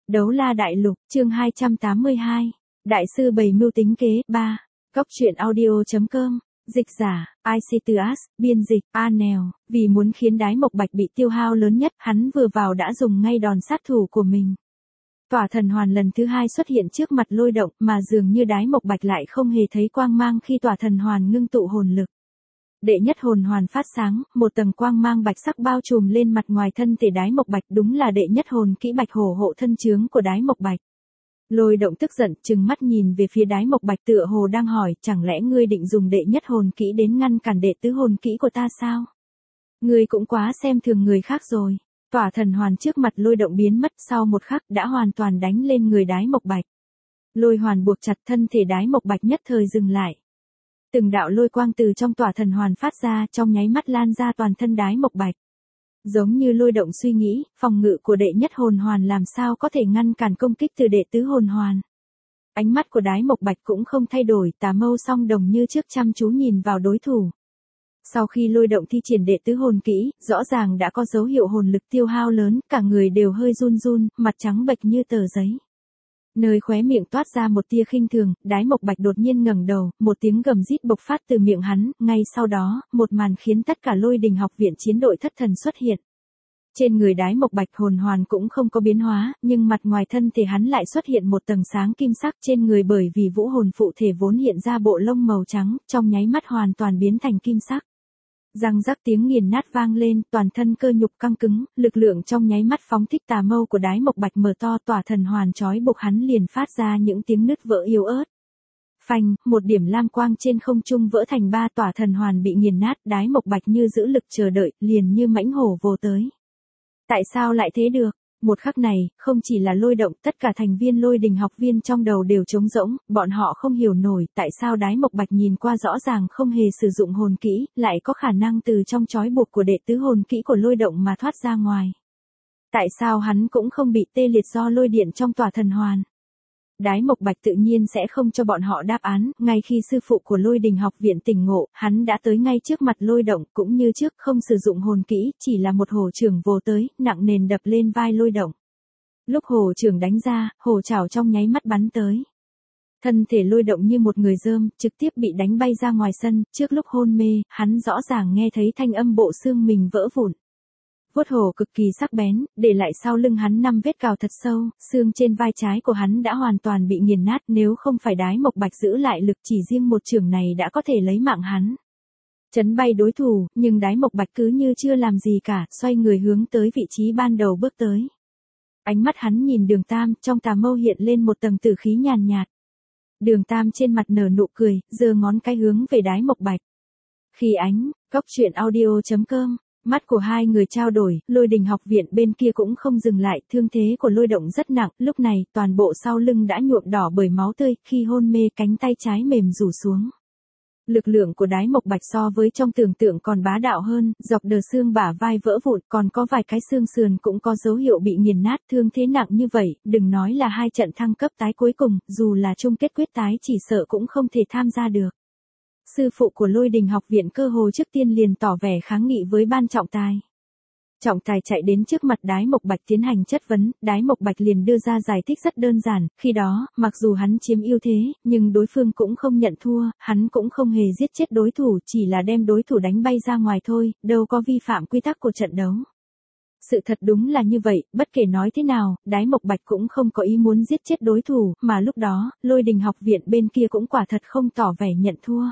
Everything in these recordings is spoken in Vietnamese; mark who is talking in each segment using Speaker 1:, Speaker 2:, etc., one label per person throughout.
Speaker 1: Đấu la đại lục, chương 282. Đại sư bày mưu tính kế, 3. Góc truyện audio.com. Dịch giả, Icitius, biên dịch, Anel. Vì muốn khiến Đái Mộc Bạch bị tiêu hao lớn nhất, hắn vừa vào đã dùng ngay đòn sát thủ của mình. Tỏa thần hoàn lần thứ hai xuất hiện trước mặt Lôi Động, mà dường như Đái Mộc Bạch lại không hề thấy quang mang khi tỏa thần hoàn ngưng tụ hồn lực. Đệ nhất hồn hoàn phát sáng, một tầng quang mang bạch sắc bao trùm lên mặt ngoài thân thể Đái Mộc Bạch, đúng là đệ nhất hồn kỹ Bạch Hổ hộ thân chướng của Đái Mộc Bạch. Lôi Động tức giận, trừng mắt nhìn về phía Đái Mộc Bạch tựa hồ đang hỏi, chẳng lẽ ngươi định dùng đệ nhất hồn kỹ đến ngăn cản đệ tứ hồn kỹ của ta sao? Ngươi cũng quá xem thường người khác rồi. Tỏa thần hoàn trước mặt Lôi Động biến mất, sau một khắc đã hoàn toàn đánh lên người Đái Mộc Bạch. Lôi hoàn buộc chặt thân thể Đái Mộc Bạch nhất thời dừng lại. Từng đạo lôi quang từ trong tỏa thần hoàn phát ra, trong nháy mắt lan ra toàn thân Đái Mộc Bạch. Giống như Lôi Động suy nghĩ, phòng ngự của đệ nhất hồn hoàn làm sao có thể ngăn cản công kích từ đệ tứ hồn hoàn. Ánh mắt của Đái Mộc Bạch cũng không thay đổi, tà mâu song đồng như trước chăm chú nhìn vào đối thủ. Sau khi Lôi Động thi triển đệ tứ hồn kỹ, rõ ràng đã có dấu hiệu hồn lực tiêu hao lớn, cả người đều hơi run run, mặt trắng bệch như tờ giấy. Nơi khóe miệng toát ra một tia khinh thường, Đái Mộc Bạch đột nhiên ngẩng đầu, một tiếng gầm rít bộc phát từ miệng hắn, ngay sau đó, một màn khiến tất cả Lôi Đình học viện chiến đội thất thần xuất hiện. Trên người Đái Mộc Bạch hồn hoàn cũng không có biến hóa, nhưng mặt ngoài thân thể hắn lại xuất hiện một tầng sáng kim sắc trên người, bởi vì vũ hồn phụ thể vốn hiện ra bộ lông màu trắng, trong nháy mắt hoàn toàn biến thành kim sắc. Răng rắc tiếng nghiền nát vang lên, toàn thân cơ nhục căng cứng, lực lượng trong nháy mắt phóng thích, tà mâu của Đái Mộc Bạch mở to, tỏa thần hoàn trói buộc hắn liền phát ra những tiếng nứt vỡ yếu ớt. Phanh, một điểm lam quang trên không trung vỡ thành ba, tỏa thần hoàn bị nghiền nát, Đái Mộc Bạch như giữ lực chờ đợi, liền như mãnh hổ vồ tới. Tại sao lại thế được? Một khắc này, không chỉ là Lôi Động, tất cả thành viên Lôi Đình học viên trong đầu đều trống rỗng, bọn họ không hiểu nổi tại sao Đái Mộc Bạch nhìn qua rõ ràng không hề sử dụng hồn kỹ, lại có khả năng từ trong trói buộc của đệ tứ hồn kỹ của Lôi Động mà thoát ra ngoài. Tại sao hắn cũng không bị tê liệt do lôi điện trong tỏa thần hoàn? Đái Mộc Bạch tự nhiên sẽ không cho bọn họ đáp án, ngay khi sư phụ của Lôi Đình học viện tỉnh ngộ, hắn đã tới ngay trước mặt Lôi Động, cũng như trước không sử dụng hồn kỹ, chỉ là một hổ chưởng vồ tới, nặng nề đập lên vai Lôi Động. Lúc hổ chưởng đánh ra, hổ chảo trong nháy mắt bắn tới. Thân thể Lôi Động như một người dơm, trực tiếp bị đánh bay ra ngoài sân, trước lúc hôn mê, hắn rõ ràng nghe thấy thanh âm bộ xương mình vỡ vụn. Vuốt hổ cực kỳ sắc bén, để lại sau lưng hắn 5 vết cào thật sâu, xương trên vai trái của hắn đã hoàn toàn bị nghiền nát, nếu không phải Đái Mộc Bạch giữ lại lực, chỉ riêng một chưởng này đã có thể lấy mạng hắn. Chấn bay đối thủ, nhưng Đái Mộc Bạch cứ như chưa làm gì cả, xoay người hướng tới vị trí ban đầu bước tới. Ánh mắt hắn nhìn Đường Tam, trong tà mâu hiện lên một tầng tử khí nhàn nhạt. Đường Tam trên mặt nở nụ cười, giơ ngón cái hướng về Đái Mộc Bạch. Khi ánh, góc truyện audio.com. Mắt của hai người trao đổi, Lôi Đình học viện bên kia cũng không dừng lại, thương thế của Lôi Động rất nặng, lúc này, toàn bộ sau lưng đã nhuộm đỏ bởi máu tươi, khi hôn mê cánh tay trái mềm rủ xuống. Lực lượng của Đái Mộc Bạch so với trong tưởng tượng còn bá đạo hơn, dọc đờ xương bả vai vỡ vụn, còn có vài cái xương sườn cũng có dấu hiệu bị nghiền nát, thương thế nặng như vậy, đừng nói là 2 trận thăng cấp tái cuối cùng, dù là chung kết quyết tái chỉ sợ cũng không thể tham gia được. Sư phụ của Lôi Đình học viện cơ hồ trước tiên liền tỏ vẻ kháng nghị với ban trọng tài. Trọng tài chạy đến trước mặt Đái Mộc Bạch tiến hành chất vấn, Đái Mộc Bạch liền đưa ra giải thích rất đơn giản, khi đó, mặc dù hắn chiếm ưu thế, nhưng đối phương cũng không nhận thua, hắn cũng không hề giết chết đối thủ, chỉ là đem đối thủ đánh bay ra ngoài thôi, đâu có vi phạm quy tắc của trận đấu. Sự thật đúng là như vậy, bất kể nói thế nào, Đái Mộc Bạch cũng không có ý muốn giết chết đối thủ, mà lúc đó, Lôi Đình học viện bên kia cũng quả thật không tỏ vẻ nhận thua.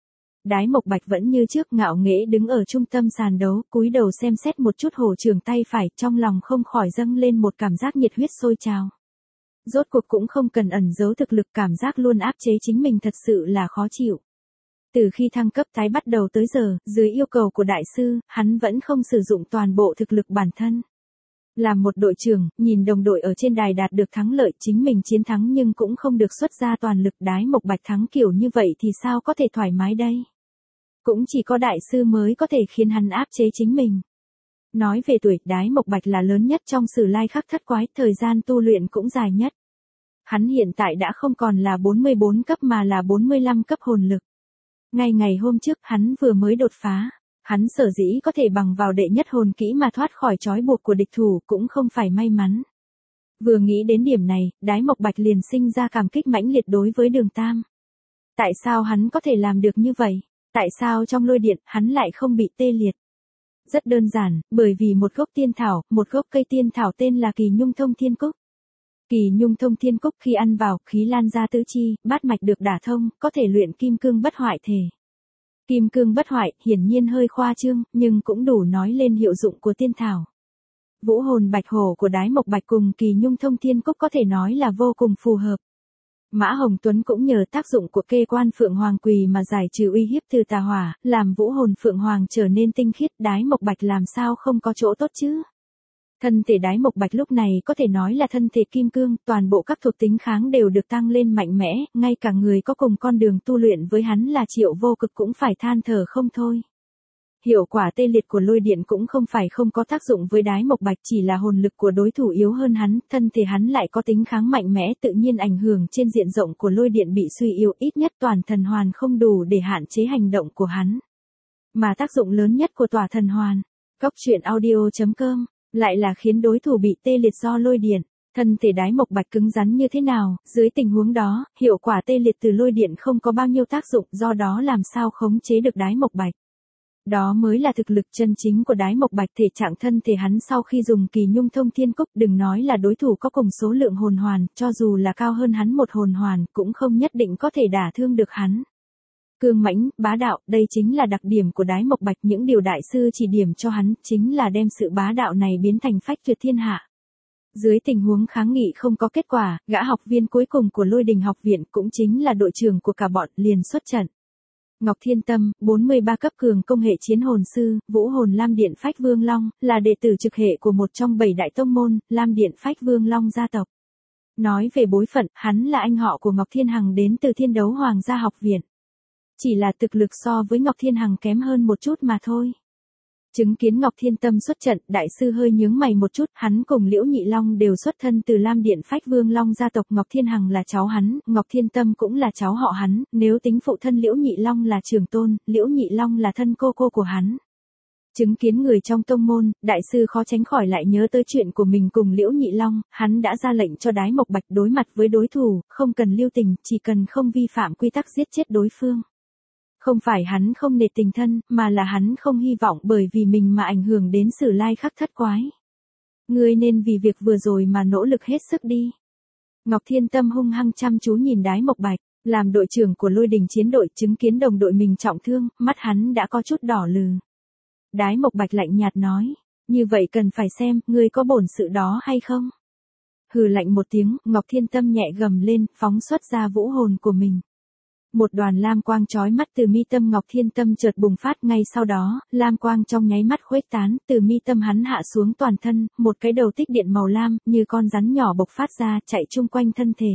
Speaker 1: Đái Mộc Bạch vẫn như trước ngạo nghễ đứng ở trung tâm sàn đấu, cúi đầu xem xét một chút hổ chưởng tay phải, trong lòng không khỏi dâng lên một cảm giác nhiệt huyết sôi trào. Rốt cuộc cũng không cần ẩn giấu thực lực, cảm giác luôn áp chế chính mình thật sự là khó chịu. Từ khi thăng cấp tái bắt đầu tới giờ, dưới yêu cầu của đại sư, hắn vẫn không sử dụng toàn bộ thực lực bản thân. Làm một đội trưởng, nhìn đồng đội ở trên đài đạt được thắng lợi, chính mình chiến thắng nhưng cũng không được xuất ra toàn lực, Đái Mộc Bạch thắng kiểu như vậy thì sao có thể thoải mái đây? Cũng chỉ có đại sư mới có thể khiến hắn áp chế chính mình. Nói về tuổi, Đái Mộc Bạch là lớn nhất trong Sử Lai Khắc Thất Quái, thời gian tu luyện cũng dài nhất. Hắn hiện tại đã không còn là 44 cấp mà là 45 cấp hồn lực. Ngay ngày hôm trước hắn vừa mới đột phá. Hắn sở dĩ có thể bằng vào đệ nhất hồn kỹ mà thoát khỏi trói buộc của địch thủ cũng không phải may mắn. Vừa nghĩ đến điểm này, Đái Mộc Bạch liền sinh ra cảm kích mãnh liệt đối với Đường Tam. Tại sao hắn có thể làm được như vậy? Tại sao trong lôi điện, hắn lại không bị tê liệt? Rất đơn giản, bởi vì một gốc tiên thảo, một gốc cây tiên thảo tên là Kỳ Nhung Thông Thiên Cúc. Kỳ Nhung Thông Thiên Cúc khi ăn vào, khí lan ra tứ chi, bát mạch được đả thông, có thể luyện kim cương bất hoại thể. Kim cương bất hoại, hiển nhiên hơi khoa trương, nhưng cũng đủ nói lên hiệu dụng của tiên thảo. Vũ hồn bạch hổ của Đái Mộc Bạch cùng Kỳ Nhung Thông Thiên Cúc có thể nói là vô cùng phù hợp. Mã Hồng Tuấn cũng nhờ tác dụng của kê quan Phượng Hoàng Quỳ mà giải trừ uy hiếp từ tà hỏa, làm vũ hồn Phượng Hoàng trở nên tinh khiết, Đái Mộc Bạch làm sao không có chỗ tốt chứ? Thân thể Đái Mộc Bạch lúc này có thể nói là thân thể kim cương, toàn bộ các thuộc tính kháng đều được tăng lên mạnh mẽ, ngay cả người có cùng con đường tu luyện với hắn là Triệu Vô Cực cũng phải than thở không thôi. Hiệu quả tê liệt của lôi điện cũng không phải không có tác dụng với Đái Mộc Bạch, chỉ là hồn lực của đối thủ yếu hơn hắn, thân thể hắn lại có tính kháng mạnh mẽ, tự nhiên ảnh hưởng trên diện rộng của lôi điện bị suy yếu, ít nhất toàn thần hoàn không đủ để hạn chế hành động của hắn. Mà tác dụng lớn nhất của tỏa thần hoàn, Cốc truyện audio.com, lại là khiến đối thủ bị tê liệt do lôi điện. Thân thể Đái Mộc Bạch cứng rắn như thế nào, dưới tình huống đó, hiệu quả tê liệt từ lôi điện không có bao nhiêu tác dụng, do đó làm sao khống chế được Đái Mộc Bạch. Đó mới là thực lực chân chính của Đái Mộc Bạch, thể trạng thân thể hắn sau khi dùng Kỳ Nhung Thông Thiên Cúc, đừng nói là đối thủ có cùng số lượng hồn hoàn, cho dù là cao hơn hắn một hồn hoàn, cũng không nhất định có thể đả thương được hắn. Cương mãnh, bá đạo, đây chính là đặc điểm của Đái Mộc Bạch, những điều đại sư chỉ điểm cho hắn, chính là đem sự bá đạo này biến thành phách tuyệt thiên hạ. Dưới tình huống kháng nghị không có kết quả, gã học viên cuối cùng của Lôi Đình học viện cũng chính là đội trưởng của cả bọn liền xuất trận. Ngọc Thiên Tâm, 43 cấp cường công hệ chiến hồn sư, vũ hồn Lam Điện Phách Vương Long, là đệ tử trực hệ của một trong 7 đại tông môn, Lam Điện Phách Vương Long gia tộc. Nói về bối phận, hắn là anh họ của Ngọc Thiên Hằng đến từ Thiên Đấu Hoàng gia học viện. Chỉ là thực lực so với Ngọc Thiên Hằng kém hơn một chút mà thôi. Chứng kiến Ngọc Thiên Tâm xuất trận, đại sư hơi nhướng mày một chút, hắn cùng Liễu Nhị Long đều xuất thân từ Lam Điện Phách Vương Long gia tộc, Ngọc Thiên Hằng là cháu hắn, Ngọc Thiên Tâm cũng là cháu họ hắn, nếu tính phụ thân Liễu Nhị Long là trưởng tôn, Liễu Nhị Long là thân cô của hắn. Chứng kiến người trong tông môn, đại sư khó tránh khỏi lại nhớ tới chuyện của mình cùng Liễu Nhị Long, hắn đã ra lệnh cho Đái Mộc Bạch đối mặt với đối thủ, không cần lưu tình, chỉ cần không vi phạm quy tắc giết chết đối phương. Không phải hắn không nể tình thân, mà là hắn không hy vọng bởi vì mình mà ảnh hưởng đến Sử Lai Khắc thất quái. Ngươi nên vì việc vừa rồi mà nỗ lực hết sức đi. Ngọc Thiên Tâm hung hăng chăm chú nhìn Đái Mộc Bạch, làm đội trưởng của Lôi Đình chiến đội, chứng kiến đồng đội mình trọng thương, mắt hắn đã có chút đỏ lừ. Đái Mộc Bạch lạnh nhạt nói, như vậy cần phải xem, ngươi có bổn sự đó hay không? Hừ lạnh một tiếng, Ngọc Thiên Tâm nhẹ gầm lên, phóng xuất ra vũ hồn của mình. Một đoàn lam quang chói mắt từ mi tâm Ngọc Thiên Tâm chợt bùng phát, ngay sau đó, lam quang trong nháy mắt khuếch tán, từ mi tâm hắn hạ xuống toàn thân, một cái đầu tích điện màu lam, như con rắn nhỏ bộc phát ra, chạy chung quanh thân thể.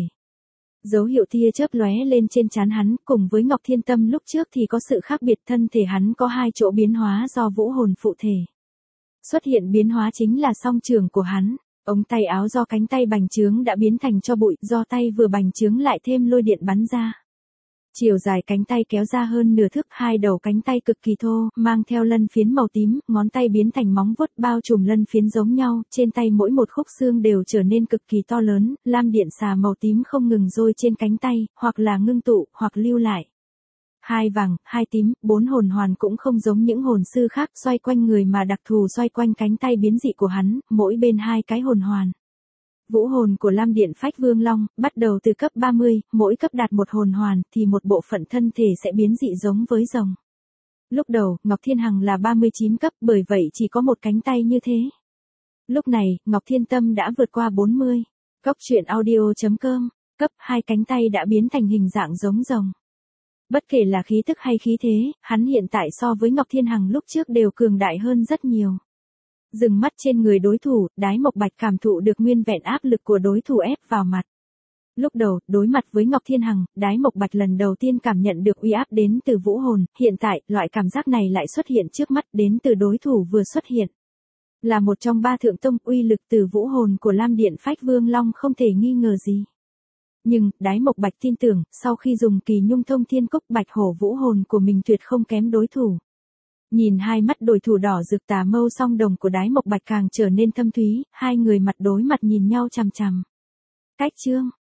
Speaker 1: Dấu hiệu tia chớp lóe lên trên trán hắn, cùng với Ngọc Thiên Tâm lúc trước thì có sự khác biệt, thân thể hắn có hai chỗ biến hóa do vũ hồn phụ thể. Xuất hiện biến hóa chính là song trường của hắn, ống tay áo do cánh tay bành trướng đã biến thành tro bụi, do tay vừa bành trướng lại thêm lôi điện bắn ra. Chiều dài cánh tay kéo ra hơn nửa thước, hai đầu cánh tay cực kỳ thô, mang theo lân phiến màu tím, ngón tay biến thành móng vuốt bao trùm lân phiến giống nhau, trên tay mỗi một khúc xương đều trở nên cực kỳ to lớn, lam điện xà màu tím không ngừng rôi trên cánh tay, hoặc là ngưng tụ, hoặc lưu lại. Hai vàng, hai tím, 4 hồn hoàn cũng không giống những hồn sư khác, xoay quanh người mà đặc thù xoay quanh cánh tay biến dị của hắn, mỗi bên 2 cái hồn hoàn. Vũ hồn của Lam Điện Phách Vương Long, bắt đầu từ cấp 30, mỗi cấp đạt một hồn hoàn, thì một bộ phận thân thể sẽ biến dị giống với rồng. Lúc đầu, Ngọc Thiên Hằng là 39 cấp, bởi vậy chỉ có một cánh tay như thế. Lúc này, Ngọc Thiên Tâm đã vượt qua 40. Cốc truyện audio.com, cấp 2 cánh tay đã biến thành hình dạng giống rồng. Bất kể là khí tức hay khí thế, hắn hiện tại so với Ngọc Thiên Hằng lúc trước đều cường đại hơn rất nhiều. Dừng mắt trên người đối thủ, Đái Mộc Bạch cảm thụ được nguyên vẹn áp lực của đối thủ ép vào mặt. Lúc đầu, đối mặt với Ngọc Thiên Hằng, Đái Mộc Bạch lần đầu tiên cảm nhận được uy áp đến từ vũ hồn, hiện tại, loại cảm giác này lại xuất hiện trước mắt, đến từ đối thủ vừa xuất hiện. Là một trong 3 thượng tông, uy lực từ vũ hồn của Lam Điện Phách Vương Long không thể nghi ngờ gì. Nhưng, Đái Mộc Bạch tin tưởng, sau khi dùng Kỳ Nhung Thông Thiên Cúc, Bạch Hổ vũ hồn của mình tuyệt không kém đối thủ. Nhìn hai mắt đồi thủ đỏ rực tà mâu song đồng của Đái Mộc Bạch càng trở nên thâm thúy, hai người mặt đối mặt nhìn nhau chằm chằm. Cách chương